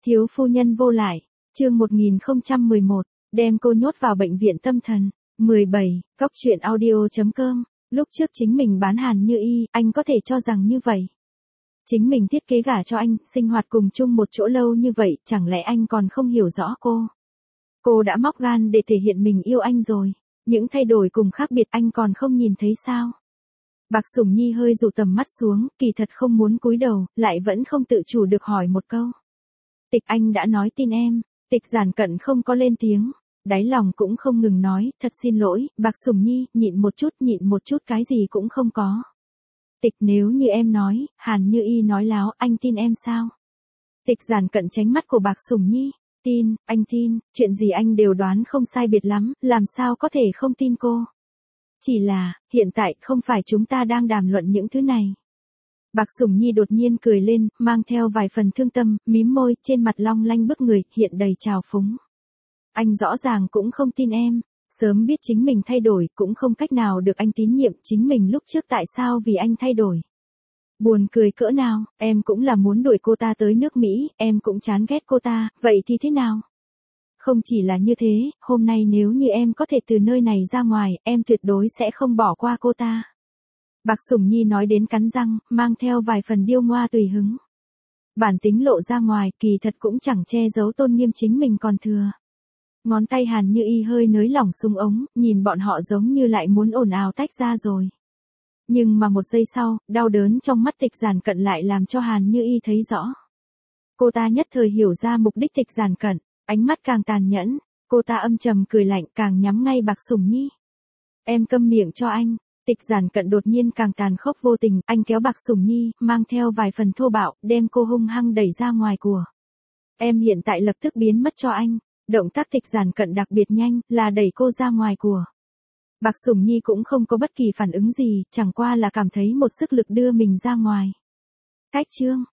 Thiếu phu nhân vô lại, chương 1011, đem cô nhốt vào bệnh viện tâm thần. 17, Cóc truyện audio.com, lúc trước chính mình bán Hàn Như Y, anh có thể cho rằng như vậy. Chính mình thiết kế gả cho anh, sinh hoạt cùng chung một chỗ lâu như vậy, chẳng lẽ anh còn không hiểu rõ cô? Cô đã móc gan để thể hiện mình yêu anh rồi, những thay đổi cùng khác biệt anh còn không nhìn thấy sao? Bạc Sủng Nhi hơi dụ tầm mắt xuống, kỳ thật không muốn cúi đầu, lại vẫn không tự chủ được hỏi một câu. Tịch anh đã nói tin em, Tịch Giản Cận không có lên tiếng, đáy lòng cũng không ngừng nói, thật xin lỗi, Bạc Sủng Nhi, nhịn một chút cái gì cũng không có. Tịch nếu như em nói, Hàn Như Y nói láo, anh tin em sao? Tịch Giản Cận tránh mắt của Bạc Sủng Nhi, tin, anh tin, chuyện gì anh đều đoán không sai biệt lắm, làm sao có thể không tin cô? Chỉ là, hiện tại không phải chúng ta đang đàm luận những thứ này. Bạc Sủng Nhi đột nhiên cười lên, mang theo vài phần thương tâm, mím môi, trên mặt long lanh bức người, hiện đầy trào phúng. Anh rõ ràng cũng không tin em, sớm biết chính mình thay đổi, cũng không cách nào được anh tín nhiệm, chính mình lúc trước tại sao vì anh thay đổi. Buồn cười cỡ nào, em cũng là muốn đuổi cô ta tới nước Mỹ, em cũng chán ghét cô ta, vậy thì thế nào? Không chỉ là như thế, hôm nay nếu như em có thể từ nơi này ra ngoài, em tuyệt đối sẽ không bỏ qua cô ta. Bạc Sủng Nhi nói đến cắn răng, mang theo vài phần điêu ngoa tùy hứng. Bản tính lộ ra ngoài, kỳ thật cũng chẳng che giấu tôn nghiêm chính mình còn thừa. Ngón tay Hàn Như Y hơi nới lỏng súng ống, nhìn bọn họ giống như lại muốn ồn ào tách ra rồi. Nhưng mà một giây sau, đau đớn trong mắt Tịch Giản Cận lại làm cho Hàn Như Y thấy rõ. Cô ta nhất thời hiểu ra mục đích Tịch Giản Cận, ánh mắt càng tàn nhẫn, cô ta âm trầm cười lạnh càng nhắm ngay Bạc Sủng Nhi. Em câm miệng cho anh. Tịch Giản Cận đột nhiên càng tàn khốc vô tình, anh kéo Bạc Sủng Nhi, mang theo vài phần thô bạo, đem cô hung hăng đẩy ra ngoài của. Em hiện tại lập tức biến mất cho anh. Động tác Tịch Giản Cận đặc biệt nhanh, là đẩy cô ra ngoài của. Bạc Sủng Nhi cũng không có bất kỳ phản ứng gì, chẳng qua là cảm thấy một sức lực đưa mình ra ngoài. Cách chương,